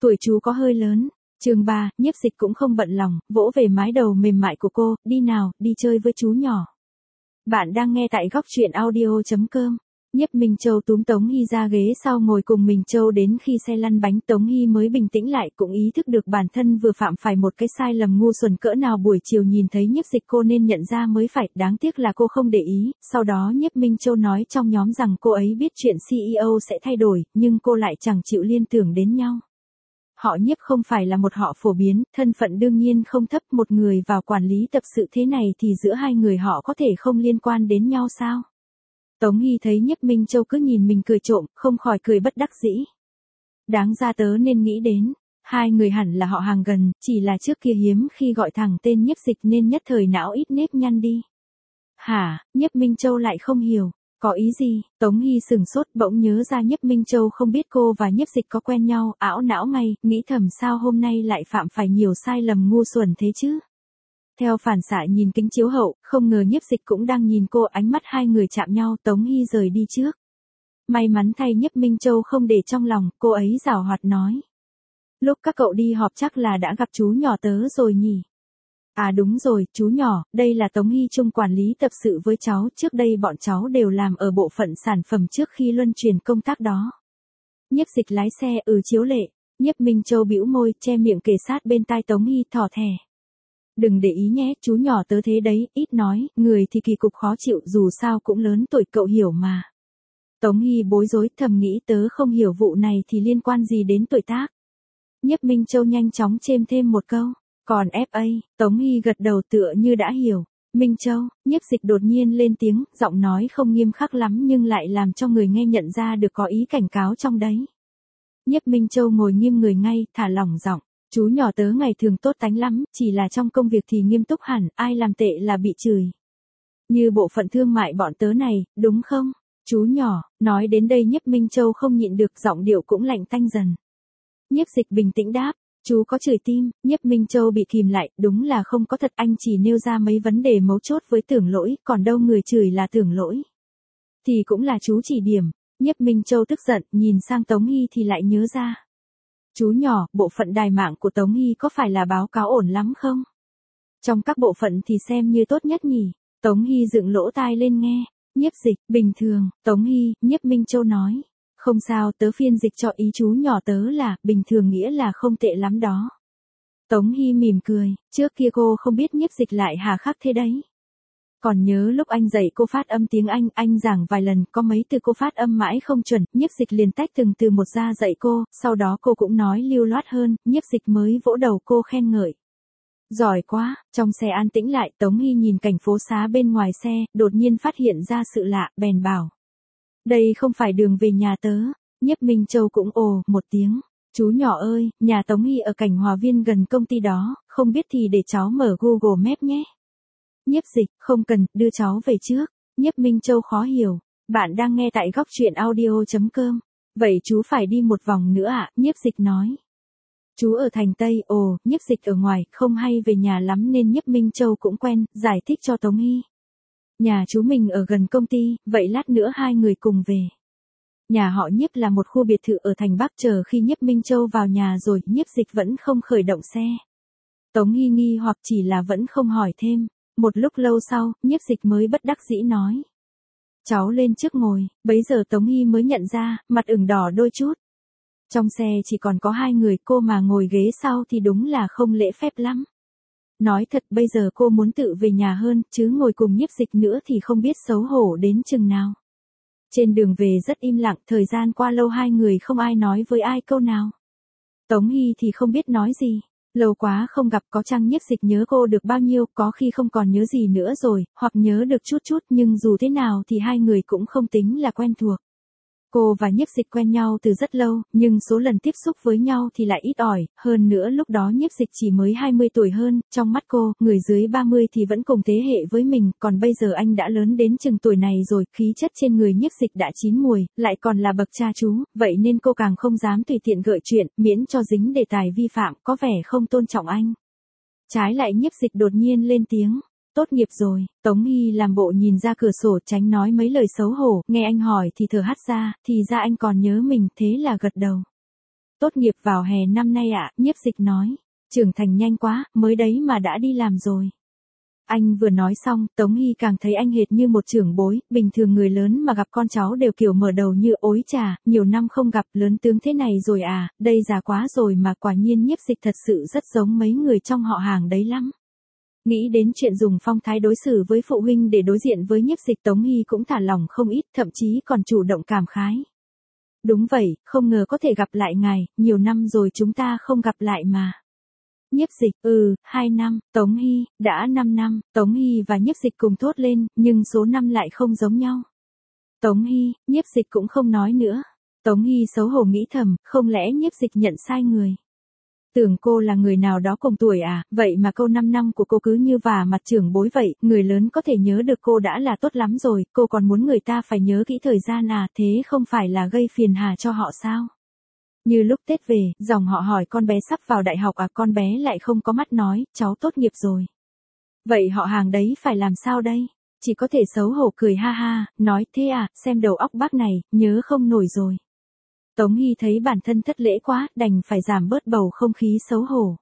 tuổi chú có hơi lớn. Chương 3, Nhiếp Dịch cũng không bận lòng, vỗ về mái đầu mềm mại của cô, đi nào, đi chơi với chú nhỏ. Bạn đang nghe tại góc truyện audio.com. Nhiếp Minh Châu túm Tống Hy ra ghế sau ngồi cùng Minh Châu đến khi xe lăn bánh. Tống Hy mới bình tĩnh lại, cũng ý thức được bản thân vừa phạm phải một cái sai lầm ngu xuẩn cỡ nào. Buổi chiều nhìn thấy Nhiếp Dịch cô nên nhận ra mới phải, đáng tiếc là cô không để ý. Sau đó Nhiếp Minh Châu nói trong nhóm rằng cô ấy biết chuyện CEO sẽ thay đổi, nhưng cô lại chẳng chịu liên tưởng đến nhau. Họ Nhiếp không phải là một họ phổ biến, thân phận đương nhiên không thấp, một người vào quản lý tập sự thế này thì giữa hai người họ có thể không liên quan đến nhau sao? Tống Hy thấy Nhiếp Minh Châu cứ nhìn mình cười trộm, không khỏi cười bất đắc dĩ. Đáng ra tớ nên nghĩ đến, hai người hẳn là họ hàng gần, chỉ là trước kia hiếm khi gọi thẳng tên Nhiếp Dịch nên nhất thời não ít nếp nhăn đi. Hả, Nhiếp Minh Châu lại không hiểu, có ý gì? Tống Hy sừng sốt, bỗng nhớ ra Nhiếp Minh Châu không biết cô và Nhiếp Dịch có quen nhau, ảo não ngay, nghĩ thầm sao hôm nay lại phạm phải nhiều sai lầm ngu xuẩn thế chứ? Theo phản xạ nhìn kính chiếu hậu, không ngờ Nhiếp Dịch cũng đang nhìn cô, ánh mắt hai người chạm nhau. Tống Hy rời đi trước. May mắn thay Nhiếp Minh Châu không để trong lòng, cô ấy giảo hoạt nói. Lúc các cậu đi họp chắc là đã gặp chú nhỏ tớ rồi nhỉ? À đúng rồi, chú nhỏ, đây là Tống Hy chung quản lý tập sự với cháu, trước đây bọn cháu đều làm ở bộ phận sản phẩm trước khi luân chuyển công tác đó. Nhiếp Dịch lái xe, chiếu lệ. Nhiếp Minh Châu bĩu môi, che miệng kề sát bên tai Tống Hy, thỏ thẻ. Đừng để ý nhé, chú nhỏ tớ thế đấy, ít nói, người thì kỳ cục khó chịu, dù sao cũng lớn tuổi cậu hiểu mà. Tống Hy bối rối, thầm nghĩ tớ không hiểu vụ này thì liên quan gì đến tuổi tác. Nhiếp Minh Châu nhanh chóng chêm thêm một câu, còn FA, Tống Hy gật đầu tựa như đã hiểu. Minh Châu, Nhiếp Dịch đột nhiên lên tiếng, giọng nói không nghiêm khắc lắm nhưng lại làm cho người nghe nhận ra được có ý cảnh cáo trong đấy. Nhiếp Minh Châu ngồi nghiêm người ngay, thả lỏng giọng. Chú nhỏ tớ ngày thường tốt tánh lắm, chỉ là trong công việc thì nghiêm túc hẳn, ai làm tệ là bị chửi. Như bộ phận thương mại bọn tớ này, đúng không? Chú nhỏ, nói đến đây Nhiếp Minh Châu không nhịn được, giọng điệu cũng lạnh tanh dần. Nhiếp Dịch bình tĩnh đáp, chú có chửi tim? Nhiếp Minh Châu bị kìm lại, đúng là không có thật, anh chỉ nêu ra mấy vấn đề mấu chốt với Tưởng Lỗi, còn đâu người chửi là Tưởng Lỗi. Thì cũng là chú chỉ điểm. Nhiếp Minh Châu tức giận, nhìn sang Tống Hy thì lại nhớ ra. Chú nhỏ, bộ phận đài mạng của Tống Hy có phải là báo cáo ổn lắm không? Trong các bộ phận thì xem như tốt nhất nhỉ? Tống Hy dựng lỗ tai lên nghe. Nhiếp Dịch, bình thường. Tống Hy, Nhiếp Minh Châu nói. Không sao, tớ phiên dịch cho ý chú nhỏ tớ là, bình thường nghĩa là không tệ lắm đó. Tống Hy mỉm cười, trước kia cô không biết Nhiếp Dịch lại hà khắc thế đấy. Còn nhớ lúc anh dạy cô phát âm tiếng anh giảng vài lần, có mấy từ cô phát âm mãi không chuẩn, Nhiếp Dịch liền tách từng từ một ra dạy cô, sau đó cô cũng nói lưu loát hơn, Nhiếp Dịch mới vỗ đầu cô khen ngợi. Giỏi quá, trong xe an tĩnh lại, Tống Hy nhìn cảnh phố xá bên ngoài xe, đột nhiên phát hiện ra sự lạ, bèn bảo. Đây không phải đường về nhà tớ. Nhiếp Minh Châu cũng ồ một tiếng. Chú nhỏ ơi, nhà Tống Hy ở Cảnh Hòa Viên gần công ty đó, không biết thì để cháu mở Google Maps nhé. Nhiếp Dịch, không cần, đưa cháu về trước. Nhiếp Minh Châu khó hiểu. Bạn đang nghe tại góc truyện audio.com. Vậy chú phải đi một vòng nữa ạ? Nhiếp Dịch nói. Chú ở thành Tây, Nhiếp Dịch ở ngoài, không hay về nhà lắm nên Nhiếp Minh Châu cũng quen, giải thích cho Tống Hy. Nhà chú mình ở gần công ty, vậy lát nữa hai người cùng về. Nhà họ Nhiếp là một khu biệt thự ở thành Bắc, chờ khi Nhiếp Minh Châu vào nhà rồi, Nhiếp Dịch vẫn không khởi động xe. Tống Hy nghi hoặc chỉ là vẫn không hỏi thêm. Một lúc lâu sau, Nhiếp Dịch mới bất đắc dĩ nói. Cháu lên trước ngồi, bấy giờ Tống Hy mới nhận ra, mặt ửng đỏ đôi chút. Trong xe chỉ còn có hai người, cô mà ngồi ghế sau thì đúng là không lễ phép lắm. Nói thật bây giờ cô muốn tự về nhà hơn, chứ ngồi cùng Nhiếp Dịch nữa thì không biết xấu hổ đến chừng nào. Trên đường về rất im lặng, thời gian qua lâu hai người không ai nói với ai câu nào. Tống Hy thì không biết nói gì. Lâu quá không gặp, có chăng Nhiếp Dịch nhớ cô được bao nhiêu, có khi không còn nhớ gì nữa rồi, hoặc nhớ được chút chút, nhưng dù thế nào thì hai người cũng không tính là quen thuộc. Cô và Nhiếp Dịch quen nhau từ rất lâu, nhưng số lần tiếp xúc với nhau thì lại ít ỏi, hơn nữa lúc đó Nhiếp Dịch chỉ mới 20 tuổi hơn, trong mắt cô, người dưới 30 thì vẫn cùng thế hệ với mình, còn bây giờ anh đã lớn đến chừng tuổi này rồi, khí chất trên người Nhiếp Dịch đã chín muồi, lại còn là bậc cha chú, vậy nên cô càng không dám tùy tiện gợi chuyện, miễn cho dính đề tài vi phạm, có vẻ không tôn trọng anh. Trái lại Nhiếp Dịch đột nhiên lên tiếng. Tốt nghiệp rồi. Tống Hy làm bộ nhìn ra cửa sổ, tránh nói mấy lời xấu hổ, nghe anh hỏi thì thở hắt ra, thì ra anh còn nhớ mình, thế là gật đầu. Tốt nghiệp vào hè năm nay ạ, Nhiếp Dịch nói. Trưởng thành nhanh quá, mới đấy mà đã đi làm rồi. Anh vừa nói xong, Tống Hy càng thấy anh hệt như một trưởng bối, bình thường người lớn mà gặp con cháu đều kiểu mở đầu như ối chà, nhiều năm không gặp lớn tướng thế này rồi à, đây già quá rồi mà quả nhiên Nhiếp Dịch thật sự rất giống mấy người trong họ hàng đấy lắm. Nghĩ đến chuyện dùng phong thái đối xử với phụ huynh để đối diện với Nhiếp Dịch, Tống Hy cũng thả lỏng không ít, thậm chí còn chủ động cảm khái. Đúng vậy, không ngờ có thể gặp lại ngài, nhiều năm rồi chúng ta không gặp lại mà. Nhiếp Dịch, 2 năm, Tống Hy, đã 5 năm, Tống Hy và Nhiếp Dịch cùng thốt lên, nhưng số năm lại không giống nhau. Tống Hy, Nhiếp Dịch cũng không nói nữa. Tống Hy xấu hổ nghĩ thầm, không lẽ Nhiếp Dịch nhận sai người. Tưởng cô là người nào đó cùng tuổi à, vậy mà câu 5 năm của cô cứ như vả mặt trưởng bối vậy, người lớn có thể nhớ được cô đã là tốt lắm rồi, cô còn muốn người ta phải nhớ kỹ thời gian à, thế không phải là gây phiền hà cho họ sao? Như lúc Tết về, dòng họ hỏi con bé sắp vào đại học à, con bé lại không có mắt nói, cháu tốt nghiệp rồi. Vậy họ hàng đấy phải làm sao đây? Chỉ có thể xấu hổ cười ha ha, nói thế à, xem đầu óc bác này, nhớ không nổi rồi. Tống Hy thấy bản thân thất lễ quá, đành phải giảm bớt bầu không khí xấu hổ.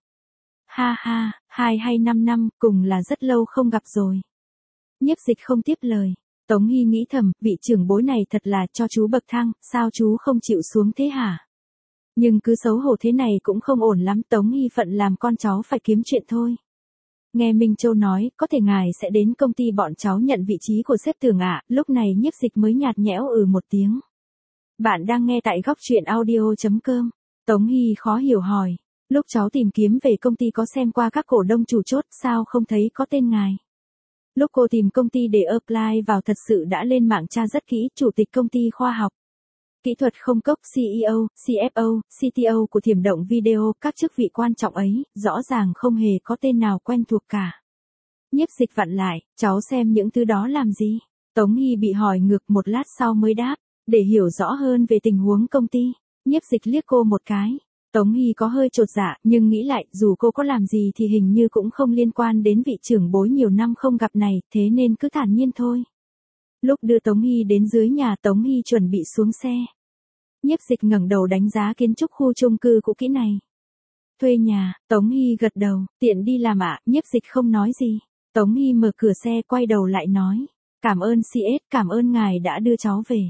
Ha ha, 2 hay 5 năm, cùng là rất lâu không gặp rồi. Nhiếp Dịch không tiếp lời. Tống Hy nghĩ thầm, vị trưởng bối này thật là cho chú bậc thang, sao chú không chịu xuống thế hả? Nhưng cứ xấu hổ thế này cũng không ổn lắm, Tống Hy phận làm con cháu phải kiếm chuyện thôi. Nghe Minh Châu nói, có thể ngài sẽ đến công ty bọn cháu nhận vị trí của sếp Tưởng ạ, lúc này Nhiếp Dịch mới nhạt nhẽo một tiếng. Bạn đang nghe tại góc truyện audio.com. Tống Hy khó hiểu hỏi, lúc cháu tìm kiếm về công ty có xem qua các cổ đông chủ chốt, sao không thấy có tên ngài? Lúc cô tìm công ty để apply vào thật sự đã lên mạng tra rất kỹ, chủ tịch công ty khoa học kỹ thuật không cốc, CEO, CFO, CTO của Thiểm Động Video, các chức vị quan trọng ấy, rõ ràng không hề có tên nào quen thuộc cả. Nhiếp Dịch vặn lại, cháu xem những thứ đó làm gì? Tống Hy bị hỏi ngược, một lát sau mới đáp, để hiểu rõ hơn về tình huống công ty. Nhiếp Dịch liếc cô một cái. Tống Hy có hơi chột dạ, nhưng nghĩ lại, dù cô có làm gì thì hình như cũng không liên quan đến vị trưởng bối nhiều năm không gặp này, thế nên cứ thản nhiên thôi. Lúc đưa Tống Hy đến dưới nhà, Tống Hy chuẩn bị xuống xe. Nhiếp Dịch ngẩng đầu đánh giá kiến trúc khu chung cư cũ kỹ này. Thuê nhà, Tống Hy gật đầu, tiện đi làm ạ, Nhiếp Dịch không nói gì. Tống Hy mở cửa xe quay đầu lại nói, cảm ơn CS, cảm ơn ngài đã đưa cháu về.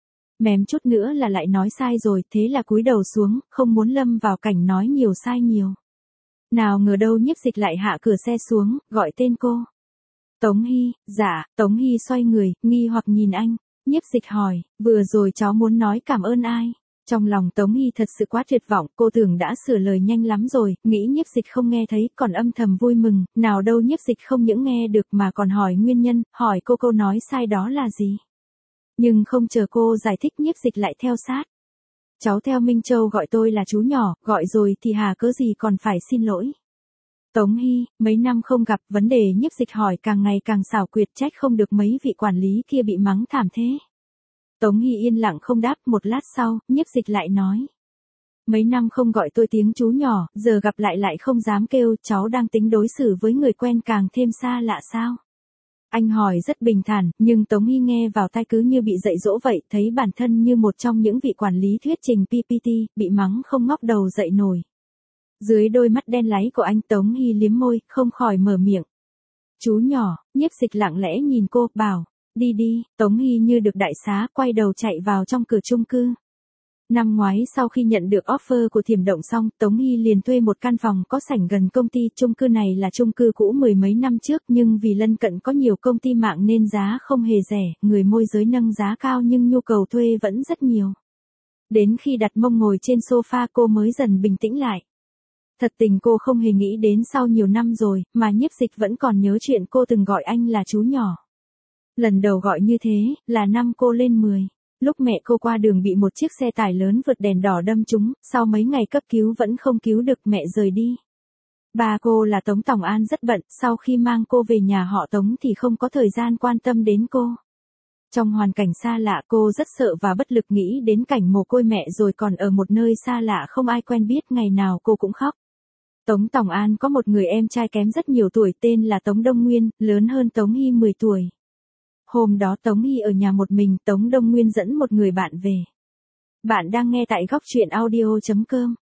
Mém chút nữa là lại nói sai rồi, thế là cúi đầu xuống, không muốn lâm vào cảnh nói nhiều sai nhiều. Nào ngờ đâu Nhiếp Dịch lại hạ cửa xe xuống, gọi tên cô. Tống Hy, dạ, Tống Hy xoay người, nghi hoặc nhìn anh. Nhiếp Dịch hỏi, vừa rồi cháu muốn nói cảm ơn ai? Trong lòng Tống Hy thật sự quá tuyệt vọng, cô tưởng đã sửa lời nhanh lắm rồi, nghĩ Nhiếp Dịch không nghe thấy, còn âm thầm vui mừng, nào đâu Nhiếp Dịch không những nghe được mà còn hỏi nguyên nhân, hỏi cô câu nói sai đó là gì. Nhưng không chờ cô giải thích, Nhiếp Dịch lại theo sát. Cháu theo Minh Châu gọi tôi là chú nhỏ, gọi rồi thì hà cớ gì còn phải xin lỗi. Tống Hy, mấy năm không gặp, vấn đề Nhiếp Dịch hỏi càng ngày càng xảo quyệt, trách không được mấy vị quản lý kia bị mắng thảm thế. Tống Hy yên lặng không đáp, một lát sau, Nhiếp Dịch lại nói. Mấy năm không gọi tôi tiếng chú nhỏ, giờ gặp lại không dám kêu, cháu đang tính đối xử với người quen càng thêm xa lạ sao? Anh hỏi rất bình thản, nhưng Tống Hy nghe vào tai cứ như bị dạy dỗ vậy, thấy bản thân như một trong những vị quản lý thuyết trình PPT, bị mắng không ngóc đầu dậy nổi. Dưới đôi mắt đen láy của anh, Tống Hy liếm môi, không khỏi mở miệng. Chú nhỏ, Nhiếp Dịch lặng lẽ nhìn cô, bảo, đi đi, Tống Hy như được đại xá, quay đầu chạy vào trong cửa chung cư. Năm ngoái sau khi nhận được offer của Thiểm Động xong, Tống Hy liền thuê một căn phòng có sảnh gần công ty. Chung cư này là chung cư cũ mười mấy năm trước, nhưng vì lân cận có nhiều công ty mạng nên giá không hề rẻ, người môi giới nâng giá cao nhưng nhu cầu thuê vẫn rất nhiều. Đến khi đặt mông ngồi trên sofa cô mới dần bình tĩnh lại. Thật tình cô không hề nghĩ đến sau nhiều năm rồi, mà Nhiếp Dịch vẫn còn nhớ chuyện cô từng gọi anh là chú nhỏ. Lần đầu gọi như thế, là năm cô lên 10. Lúc mẹ cô qua đường bị một chiếc xe tải lớn vượt đèn đỏ đâm trúng, sau mấy ngày cấp cứu vẫn không cứu được, mẹ rời đi. Ba cô là Tống Tòng An rất bận, sau khi mang cô về nhà họ Tống thì không có thời gian quan tâm đến cô. Trong hoàn cảnh xa lạ cô rất sợ và bất lực, nghĩ đến cảnh mồ côi mẹ rồi còn ở một nơi xa lạ không ai quen biết, ngày nào cô cũng khóc. Tống Tòng An có một người em trai kém rất nhiều tuổi tên là Tống Đông Nguyên, lớn hơn Tống Hy 10 tuổi. Hôm đó Tống Hy ở nhà một mình, Tống Đông Nguyên dẫn một người bạn về. Bạn đang nghe tại góc truyện audio.com.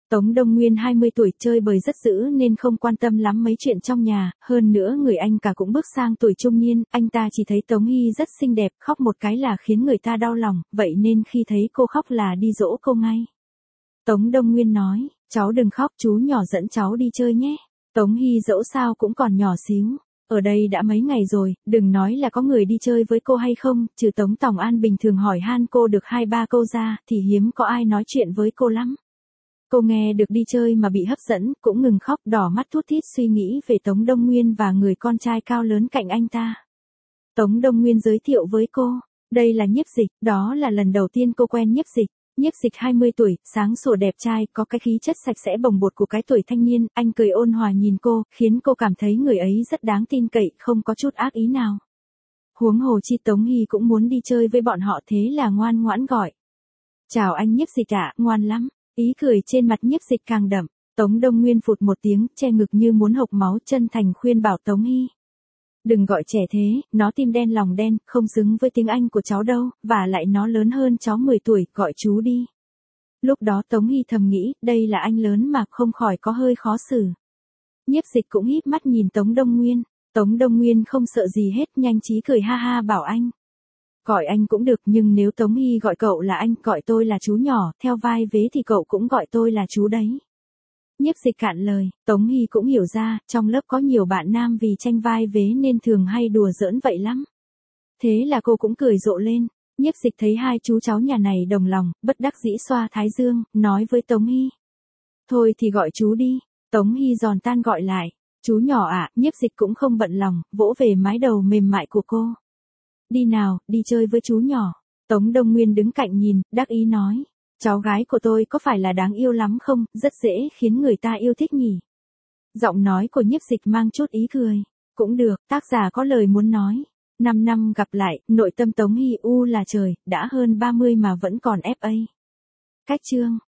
Tống Đông Nguyên 20 tuổi chơi bời rất dữ nên không quan tâm lắm mấy chuyện trong nhà, hơn nữa người anh cả cũng bước sang tuổi trung niên, anh ta chỉ thấy Tống Hy rất xinh đẹp, khóc một cái là khiến người ta đau lòng, vậy nên khi thấy cô khóc là đi dỗ cô ngay. Tống Đông Nguyên nói, cháu đừng khóc, chú nhỏ dẫn cháu đi chơi nhé. Tống Hy dẫu sao cũng còn nhỏ xíu. Ở đây đã mấy ngày rồi, đừng nói là có người đi chơi với cô hay không, trừ Tống Tòng An bình thường hỏi han cô được 2-3 câu ra, thì hiếm có ai nói chuyện với cô lắm. Cô nghe được đi chơi mà bị hấp dẫn, cũng ngừng khóc, đỏ mắt thút thít suy nghĩ về Tống Đông Nguyên và người con trai cao lớn cạnh anh ta. Tống Đông Nguyên giới thiệu với cô, đây là Nhiếp Dịch, đó là lần đầu tiên cô quen Nhiếp Dịch. Nhiếp Dịch 20 tuổi, sáng sủa đẹp trai, có cái khí chất sạch sẽ bồng bột của cái tuổi thanh niên, anh cười ôn hòa nhìn cô, khiến cô cảm thấy người ấy rất đáng tin cậy, không có chút ác ý nào. Huống hồ chi Tống Hy cũng muốn đi chơi với bọn họ, thế là ngoan ngoãn gọi. Chào anh Nhiếp Dịch ạ, ngoan lắm. Ý cười trên mặt Nhiếp Dịch càng đậm. Tống Đông Nguyên phụt một tiếng, che ngực như muốn hộc máu, chân thành khuyên bảo Tống Hy. Đừng gọi trẻ thế, nó tim đen lòng đen, không xứng với tiếng Anh của cháu đâu, và lại nó lớn hơn cháu 10 tuổi, gọi chú đi. Lúc đó Tống Hy thầm nghĩ, đây là anh lớn mà, không khỏi có hơi khó xử. Nhiếp Dịch cũng híp mắt nhìn Tống Đông Nguyên. Tống Đông Nguyên không sợ gì hết, nhanh trí cười ha ha bảo anh. Gọi anh cũng được, nhưng nếu Tống Hy gọi cậu là anh, gọi tôi là chú nhỏ, theo vai vế thì cậu cũng gọi tôi là chú đấy. Nhiếp Dịch cạn lời, Tống Hy cũng hiểu ra, trong lớp có nhiều bạn nam vì tranh vai vế nên thường hay đùa giỡn vậy lắm. Thế là cô cũng cười rộ lên. Nhiếp Dịch thấy hai chú cháu nhà này đồng lòng, bất đắc dĩ xoa thái dương, nói với Tống Hy. Thôi thì gọi chú đi. Tống Hy giòn tan gọi lại. Chú nhỏ ạ, Nhiếp Dịch cũng không bận lòng, vỗ về mái đầu mềm mại của cô. Đi nào, đi chơi với chú nhỏ. Tống Đông Nguyên đứng cạnh nhìn, đắc ý nói. Cháu gái của tôi có phải là đáng yêu lắm không, rất dễ khiến người ta yêu thích nhỉ. Giọng nói của Nhiếp Dịch mang chút ý cười. Cũng được, tác giả có lời muốn nói. 5 năm gặp lại, nội tâm Tống Hy u là trời, đã hơn 30 mà vẫn còn FA. Cách chương.